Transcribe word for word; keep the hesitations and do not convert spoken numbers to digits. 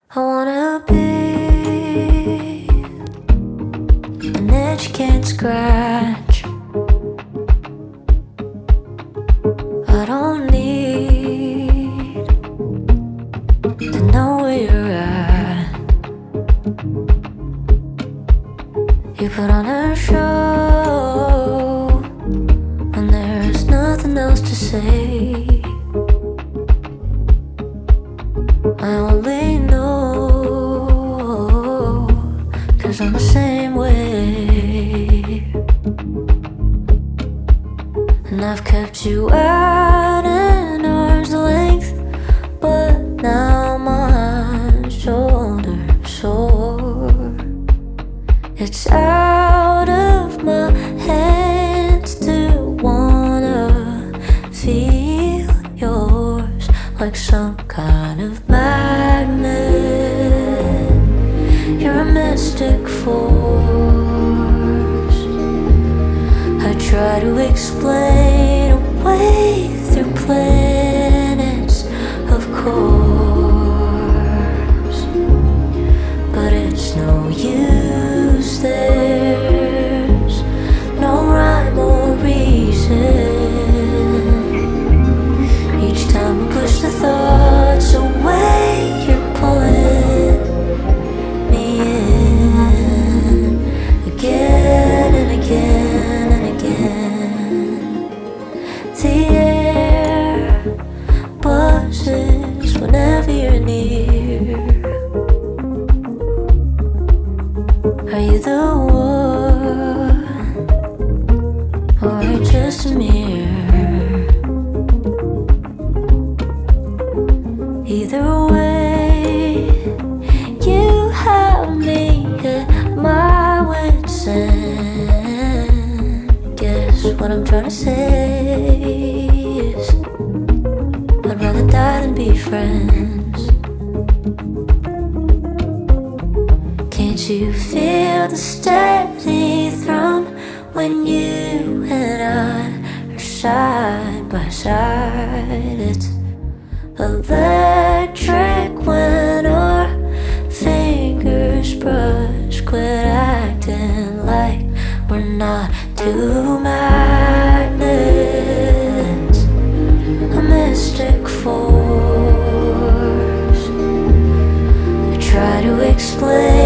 I wanna be an itch you can't scratch. I don't need to know where you're at. You put on a show and there's nothing else to say. I only know 'cause I'm the same way. And I've kept you at an arm's length, but now my shoulder's sore. It's out of my hands to wanna feel yours like some kind of magnet. You're a mystic force. I try to explain away through planets, of course, but it's no use. There's no rhyme or reason. Each time we push the thoughts away, you're pulling me in again and again and again. The air buzzes whenever you're near. Are you the one, or are you just a mirror? Either way, you have me at my wit's end. Guess what I'm trying to say is I'd rather die than be friends. Can't you feel the steady thrum when you and I are side by side? It's electric when our fingers brush. Quit acting like we're not two magnets. A mystic force. I try to explain